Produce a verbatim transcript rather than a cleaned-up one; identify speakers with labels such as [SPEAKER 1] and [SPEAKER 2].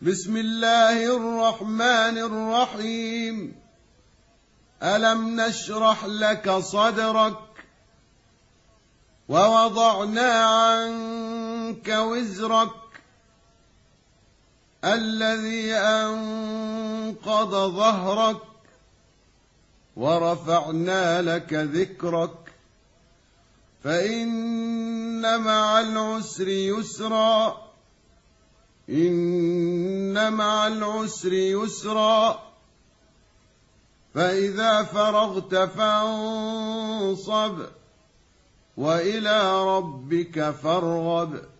[SPEAKER 1] بسم الله الرحمن الرحيم. ألم نشرح لك صدرك ووضعنا عنك وزرك الذي أنقض ظهرك ورفعنا لك ذكرك فإن مع العسر يسرا إن مع العسر يسرا فإذا فرغت فانصب وإلى ربك فارغب.